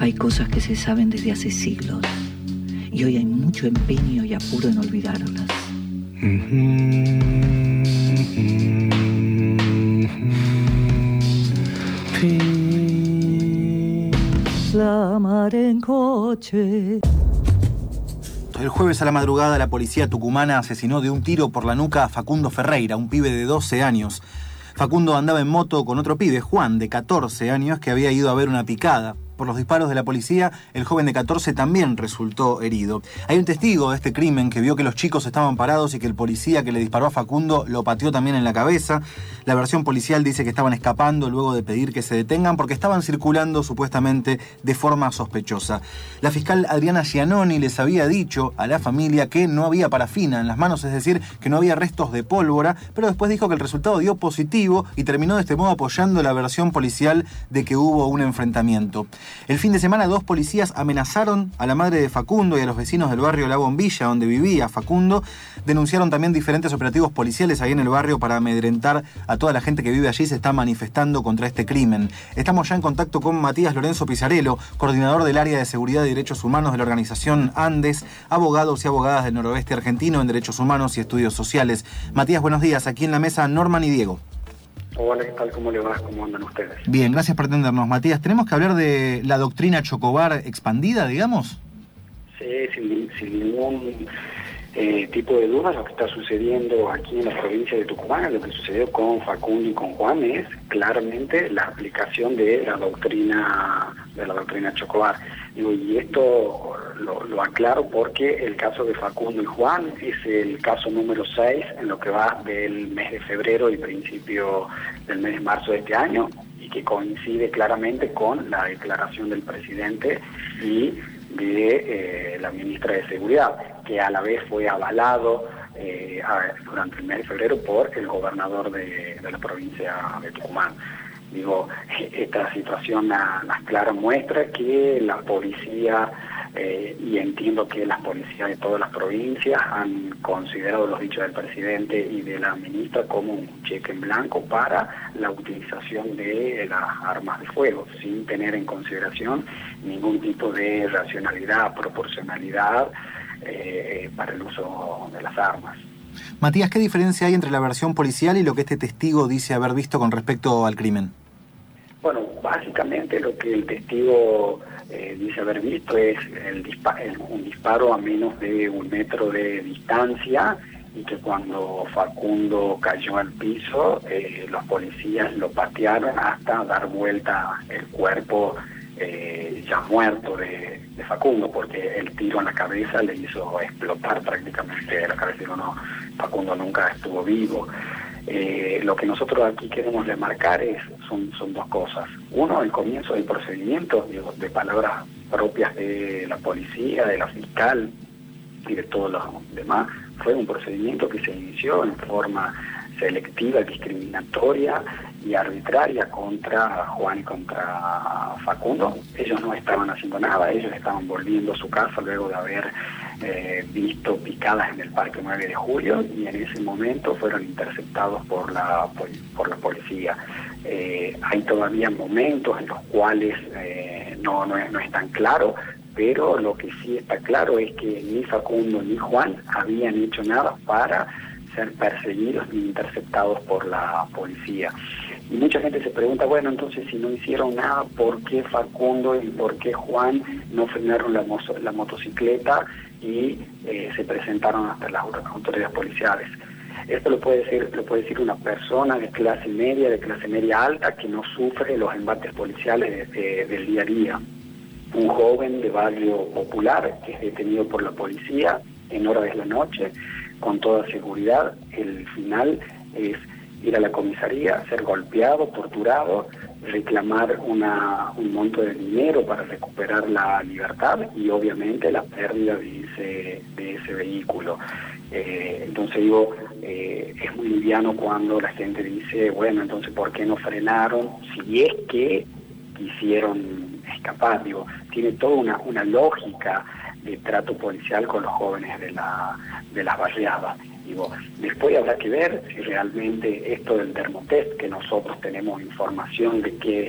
Hay cosas que se saben desde hace siglos y hoy hay mucho empeño y apuro en olvidarlas. La mar en coche. El jueves a la madrugada la policía tucumana asesinó de un tiro por la nuca a Facundo Ferreira, un pibe de 12 años. Facundo andaba en moto con otro pibe, Juan, de 14 años, que había ido a ver una picada. Por los disparos de la policía, el joven de 14 también resultó herido. Hay un testigo de este crimen que vio que los chicos estaban parados y que el policía que le disparó a Facundo lo pateó también en la cabeza. La versión policial dice que estaban escapando luego de pedir que se detengan porque estaban circulando supuestamente de forma sospechosa. La fiscal Adriana Giannoni les había dicho a la familia que no había parafina en las manos, es decir, que no había restos de pólvora, pero después dijo que el resultado dio positivo y terminó de este modo apoyando la versión policial de que hubo un enfrentamiento. El fin de semana 2 policías amenazaron a la madre de Facundo y a los vecinos del barrio La Bombilla, donde vivía Facundo. Denunciaron también diferentes operativos policiales ahí en el barrio para amedrentar a toda la gente que vive allí y se está manifestando contra este crimen. Estamos ya en contacto con Matías Lorenzo Pizarello, coordinador del área de seguridad y derechos humanos de la organización Andes, abogados y abogadas del noroeste argentino en derechos humanos y estudios sociales. Matías, buenos días. Aquí en la mesa Norman y Diego. Hola, ¿qué tal? ¿Cómo le va? ¿Cómo andan ustedes? Bien, gracias por atendernos, Matías. ¿Tenemos que hablar de la doctrina Chocobar expandida, digamos? Sí, sin ningún tipo de duda, lo que está sucediendo aquí en la provincia de Tucumán, lo que sucedió con Facundo y con Juan, es claramente la aplicación de la doctrina Chocobar. Y esto lo aclaro porque el caso de Facundo y Juan es el caso número 6 en lo que va del mes de febrero y principio del mes de marzo de este año, y que coincide claramente con la declaración del presidente y de la ministra de Seguridad, que a la vez fue avalado durante el mes de febrero por el gobernador de la provincia de Tucumán. Digo, esta situación la clara muestra que la policía, y entiendo que las policías de todas las provincias han considerado los dichos del presidente y de la ministra como un cheque en blanco para la utilización de las armas de fuego, sin tener en consideración ningún tipo de racionalidad, proporcionalidad para el uso de las armas. Matías, ¿qué diferencia hay entre la versión policial y lo que este testigo dice haber visto con respecto al crimen? Bueno, básicamente lo que el testigo dice haber visto es un disparo a menos de 1 metro de distancia, y que cuando Facundo cayó al piso, los policías lo patearon hasta dar vuelta el cuerpo ya muerto de Facundo, porque el tiro en la cabeza le hizo explotar prácticamente la cabeza. Digo, no, Facundo nunca estuvo vivo. Lo que nosotros aquí queremos remarcar son dos cosas. Uno, el comienzo del procedimiento, digo, de palabras propias de la policía, de la fiscal y de todos los demás, fue un procedimiento que se inició en forma selectiva, discriminatoria y arbitraria contra Juan y contra Facundo. Ellos no estaban haciendo nada, ellos estaban volviendo a su casa luego de haber visto picadas en el Parque 9 de Julio, y en ese momento fueron interceptados por la policía. Hay todavía momentos en los cuales no es tan claro, pero lo que sí está claro es que ni Facundo ni Juan habían hecho nada para ser perseguidos ni interceptados por la policía. Y mucha gente se pregunta, bueno, entonces si no hicieron nada, ¿por qué Facundo y por qué Juan no frenaron la motocicleta y se presentaron hasta las autoridades policiales? Esto lo puede decir una persona de clase media alta, que no sufre los embates policiales del día a día. Un joven de barrio popular que es detenido por la policía en horas de la noche, con toda seguridad, el final es ir a la comisaría, ser golpeado, torturado, reclamar un monto de dinero para recuperar la libertad y obviamente la pérdida de ese vehículo. Entonces digo, es muy liviano cuando la gente dice, bueno, entonces ¿por qué no frenaron? Si es que quisieron escapar, digo, tiene toda una lógica de trato policial con los jóvenes de las barriadas. Digo, después habrá que ver si realmente esto del dermotest, que nosotros tenemos información de que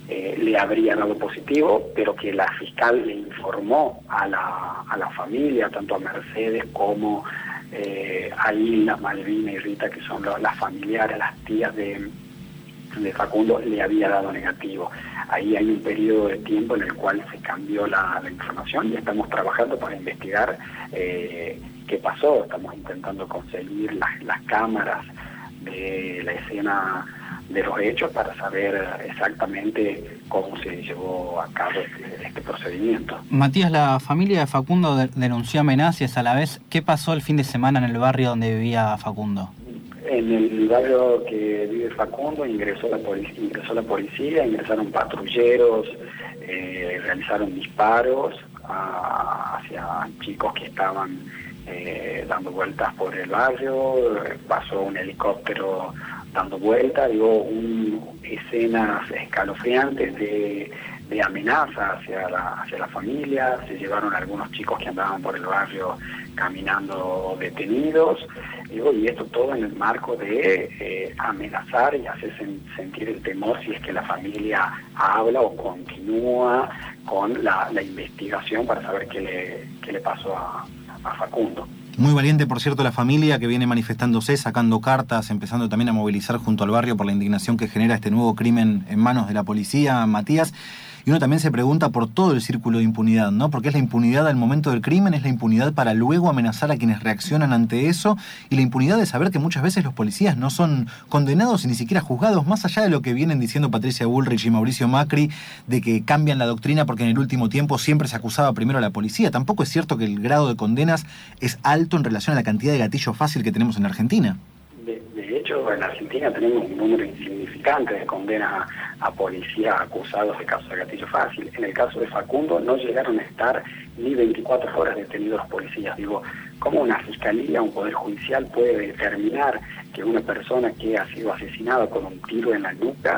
le habría dado positivo, pero que la fiscal le informó a la familia, tanto a Mercedes como a Hilda, Malvina y Rita, que son las familiares, las tías de Facundo, le había dado negativo. Ahí hay un periodo de tiempo en el cual se cambió la información y estamos trabajando para investigar qué pasó. Estamos intentando conseguir las cámaras de la escena de los hechos para saber exactamente cómo se llevó a cabo este procedimiento. Matías, la familia de Facundo denunció amenazas a la vez. ¿Qué pasó el fin de semana en el barrio donde vivía Facundo? En el barrio que vive Facundo ingresó la policía, ingresaron patrulleros, realizaron disparos hacia chicos que estaban dando vueltas por el barrio, pasó un helicóptero dando vueltas, escenas escalofriantes de amenaza hacia la familia. Se llevaron a algunos chicos que andaban por el barrio caminando detenidos, y esto todo en el marco de amenazar y hacer sentir el temor si es que la familia habla o continúa con la investigación para saber qué le pasó a Facundo. Muy valiente, por cierto, la familia que viene manifestándose, sacando cartas, empezando también a movilizar junto al barrio por la indignación que genera este nuevo crimen en manos de la policía, Matías. Y uno también se pregunta por todo el círculo de impunidad, ¿no? Porque es la impunidad al momento del crimen, es la impunidad para luego amenazar a quienes reaccionan ante eso, y la impunidad de saber que muchas veces los policías no son condenados y ni siquiera juzgados, más allá de lo que vienen diciendo Patricia Bullrich y Mauricio Macri, de que cambian la doctrina porque en el último tiempo siempre se acusaba primero a la policía. Tampoco es cierto que el grado de condenas es alto en relación a la cantidad de gatillo fácil que tenemos en la Argentina. De hecho, en Argentina tenemos un número insignificante de condenas a policías acusados de casos de gatillo fácil. En el caso de Facundo no llegaron a estar ni 24 horas detenidos los policías. ¿Cómo una fiscalía, un poder judicial puede determinar que una persona que ha sido asesinada con un tiro en la nuca,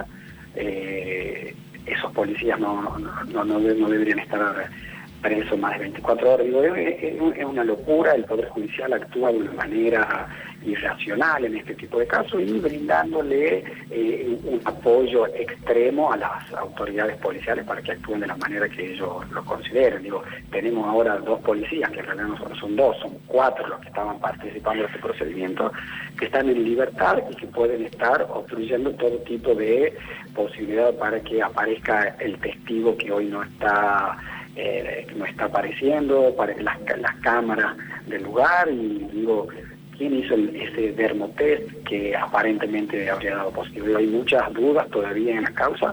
esos policías no deberían estar presos más de 24 horas? Es una locura. El Poder Judicial actúa de una manera irracional en este tipo de casos y brindándole un apoyo extremo a las autoridades policiales para que actúen de la manera que ellos lo consideren. Tenemos ahora 2 policías, que en realidad no son 2, son 4 los que estaban participando de este procedimiento, que están en libertad y que pueden estar obstruyendo todo tipo de posibilidad para que aparezca el testigo que hoy no está apareciendo, para las cámaras del lugar. Y ¿quién hizo ese dermotest que aparentemente habría dado positivo? Hay muchas dudas todavía en la causa.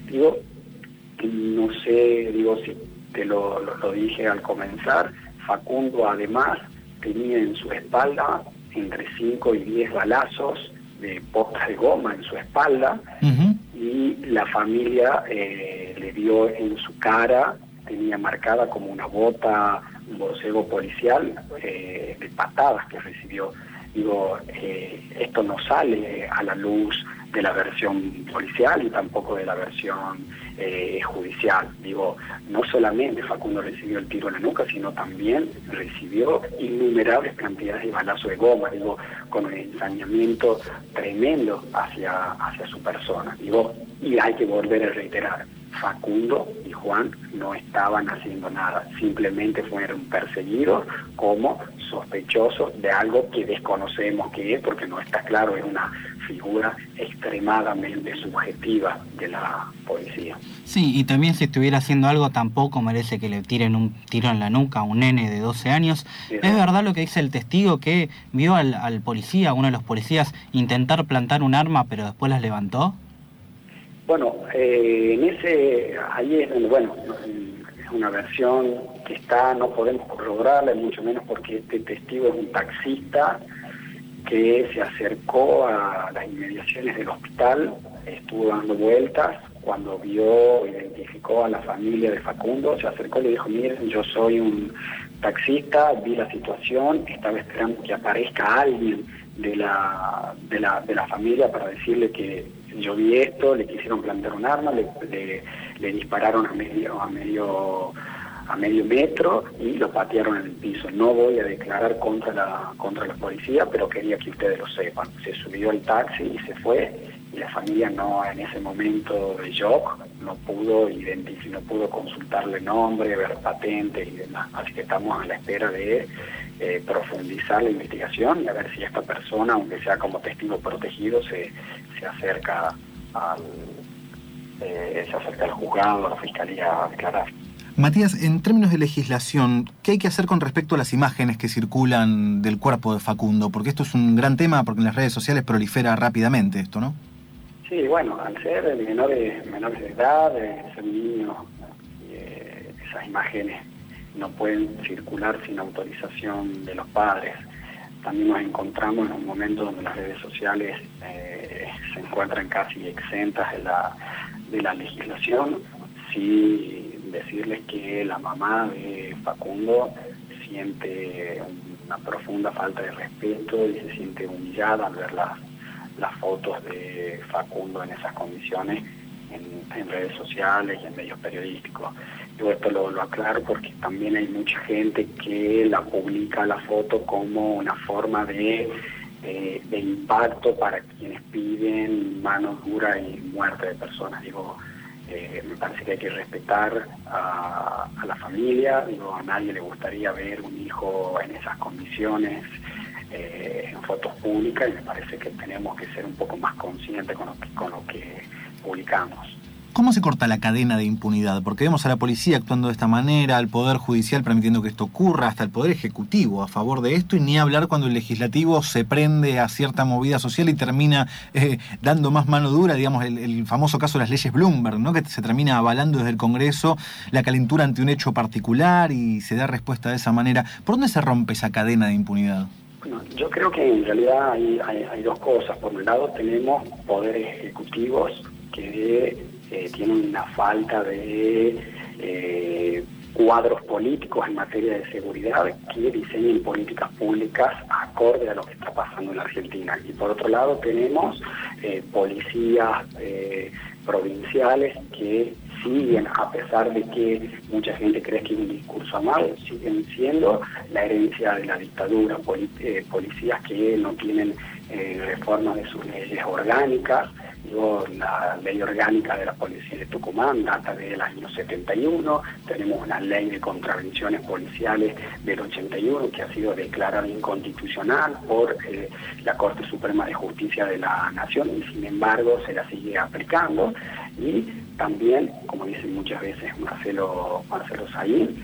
No sé, si te lo dije al comenzar, Facundo además tenía en su espalda entre 5 y 10 balazos de postas de goma en su espalda. Uh-huh. Y la familia le dio en su cara, tenía marcada como una bota, un borcego policial de patadas que recibió. Esto no sale a la luz de la versión policial y tampoco de la versión judicial. No solamente Facundo recibió el tiro en la nuca, sino también recibió innumerables cantidades de balazos de goma, con un ensañamiento tremendo hacia su persona. Y hay que volver a reiterar, Facundo y Juan no estaban haciendo nada, simplemente fueron perseguidos como sospechosos de algo que desconocemos qué es, porque no está claro, es una figura extremadamente subjetiva de la policía. Sí, y también si estuviera haciendo algo tampoco merece que le tiren un tiro en la nuca a un nene de 12 años. Sí. ¿Es verdad lo que dice el testigo que vio al policía, uno de los policías, intentar plantar un arma pero después las levantó? Bueno, ahí es una versión que no podemos corroborarla, mucho menos porque este testigo es un taxista que se acercó a las inmediaciones del hospital, estuvo dando vueltas, cuando identificó a la familia de Facundo, se acercó y le dijo: miren, yo soy un taxista, vi la situación, estaba esperando que aparezca alguien de la familia para decirle que yo vi esto, le quisieron plantar un arma, le dispararon a medio metro y lo patearon en el piso. No voy a declarar contra la policía, pero quería que ustedes lo sepan. Se subió al taxi y se fue, y la familia no, en ese momento de shock, no pudo identificar, no pudo consultarle nombre, ver patentes y demás. Así que estamos a la espera de profundizar la investigación y a ver si esta persona, aunque sea como testigo protegido, se acerca al juzgado, a la fiscalía a declarar. Matías, en términos de legislación, ¿qué hay que hacer con respecto a las imágenes que circulan del cuerpo de Facundo? Porque esto es un gran tema, porque en las redes sociales prolifera rápidamente esto, ¿no? Sí, bueno, al ser menores de edad, ser niños, esas imágenes no pueden circular sin autorización de los padres. También nos encontramos en un momento donde las redes sociales se encuentran casi exentas de la legislación. Sí, decirles que la mamá de Facundo siente una profunda falta de respeto y se siente humillada al ver las fotos de Facundo en esas condiciones en redes sociales y en medios periodísticos. Yo esto lo aclaro porque también hay mucha gente que la publica la foto como una forma de impacto para quienes piden mano dura y muerte de personas. Me parece que hay que respetar a la familia. A nadie le gustaría ver un hijo en esas condiciones en fotos públicas, y me parece que tenemos que ser un poco más conscientes con lo que publicamos. ¿Cómo se corta la cadena de impunidad? Porque vemos a la policía actuando de esta manera, al Poder Judicial permitiendo que esto ocurra, hasta el Poder Ejecutivo a favor de esto, y ni hablar cuando el Legislativo se prende a cierta movida social y termina dando más mano dura, digamos, el famoso caso de las leyes Bloomberg, ¿no? Que se termina avalando desde el Congreso la calentura ante un hecho particular y se da respuesta de esa manera. ¿Por dónde se rompe esa cadena de impunidad? Bueno, yo creo que en realidad hay dos cosas. Por un lado tenemos poderes ejecutivos que tienen una falta de cuadros políticos en materia de seguridad que diseñen políticas públicas acorde a lo que está pasando en la Argentina. Y por otro lado tenemos policías provinciales que siguen, a pesar de que mucha gente cree que es un discurso amable, siguen siendo la herencia de la dictadura, policías que no tienen reformas de sus leyes orgánicas. La ley orgánica de la policía de Tucumán data del año 71, tenemos una ley de contravenciones policiales del 81 que ha sido declarada inconstitucional por la Corte Suprema de Justicia de la Nación, y sin embargo se la sigue aplicando. Y también, como dicen muchas veces Marcelo Saín,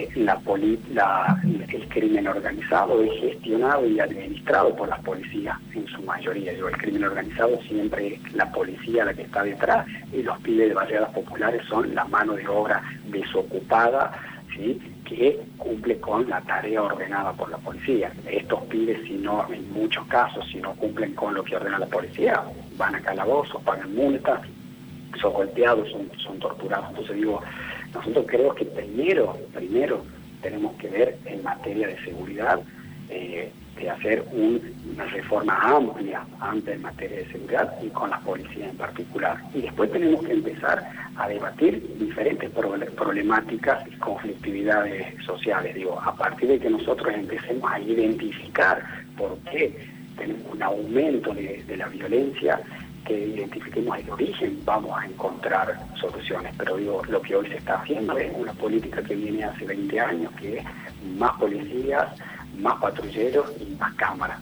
el crimen organizado es gestionado y administrado por las policías en su mayoría. El crimen organizado siempre es la policía la que está detrás, y los pibes de barriadas populares son la mano de obra desocupada, ¿sí?, que cumple con la tarea ordenada por la policía. Estos pibes, en muchos casos, si no cumplen con lo que ordena la policía, van a calabozos, pagan multas, son golpeados, son torturados. Entonces nosotros creo que primero tenemos que ver en materia de seguridad, de hacer una reforma amplia en materia de seguridad y con las policías en particular. Y después tenemos que empezar a debatir diferentes problemáticas y conflictividades sociales. A partir de que nosotros empecemos a identificar por qué tenemos un aumento de la violencia, que identifiquemos el origen, vamos a encontrar soluciones. Pero lo que hoy se está haciendo es una política que viene hace 20 años, que es más policías, más patrulleros y más cámaras.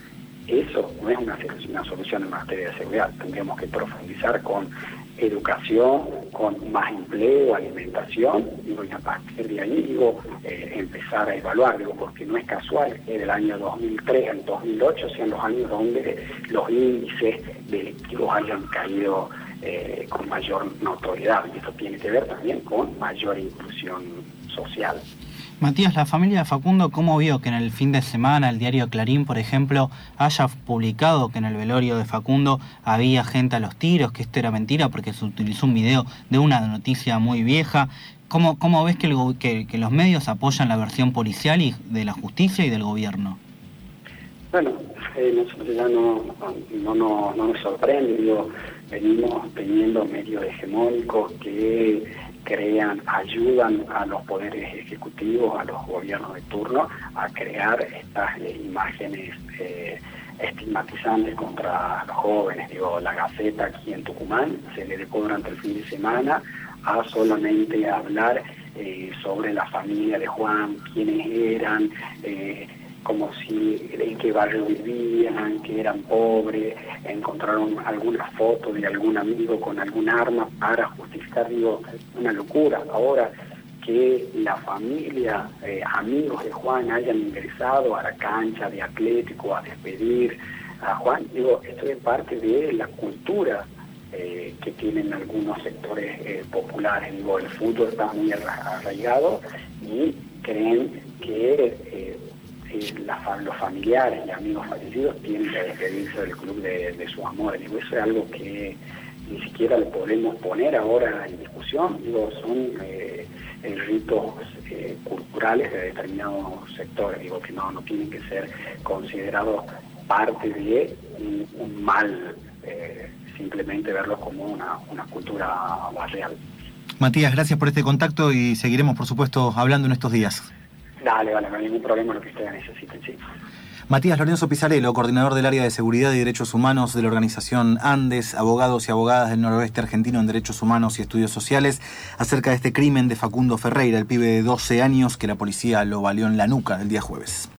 Eso no es una solución en materia de seguridad. Tendríamos que profundizar con educación, con más empleo, alimentación, y a partir de ahí empezar a evaluar, porque no es casual que del año 2003 al 2008 sean los años donde los índices delictivos hayan caído con mayor notoriedad, y esto tiene que ver también con mayor inclusión social. Matías, la familia de Facundo, ¿cómo vio que en el fin de semana el diario Clarín, por ejemplo, haya publicado que en el velorio de Facundo había gente a los tiros, que esto era mentira porque se utilizó un video de una noticia muy vieja? ¿Cómo ves que los medios apoyan la versión policial y de la justicia y del gobierno? Bueno, nosotros ya no nos sorprende. Venimos teniendo medios hegemónicos que ayudan a los poderes ejecutivos, a los gobiernos de turno, a crear estas imágenes estigmatizantes contra los jóvenes. Digo, la Gaceta aquí en Tucumán se le dedicó durante el fin de semana a solamente hablar sobre la familia de Juan, quiénes eran, como si en qué barrio vivían, que eran pobres, encontraron alguna foto de algún amigo con algún arma para justificar, digo, una locura. Ahora que la familia, amigos de Juan hayan ingresado a la cancha de Atlético a despedir a Juan, digo, esto es parte de la cultura que tienen algunos sectores populares. Digo, el fútbol está muy arraigado y creen que los familiares y amigos fallecidos tienen que despedirse del club de sus amores. Digo, eso es algo que ni siquiera lo podemos poner ahora en discusión. Digo, son ritos culturales de determinados sectores, digo, que no tienen que ser considerados parte de un mal, simplemente verlos como una cultura barrial. Matías, gracias por este contacto y seguiremos, por supuesto, hablando en estos días. Dale, no hay ningún problema, lo que ustedes necesiten, sí. Matías Lorenzo Pisarello, coordinador del área de Seguridad y Derechos Humanos de la organización Andes, abogados y abogadas del noroeste argentino en Derechos Humanos y Estudios Sociales, acerca de este crimen de Facundo Ferreira, el pibe de 12 años que la policía lo baleó en la nuca el día jueves.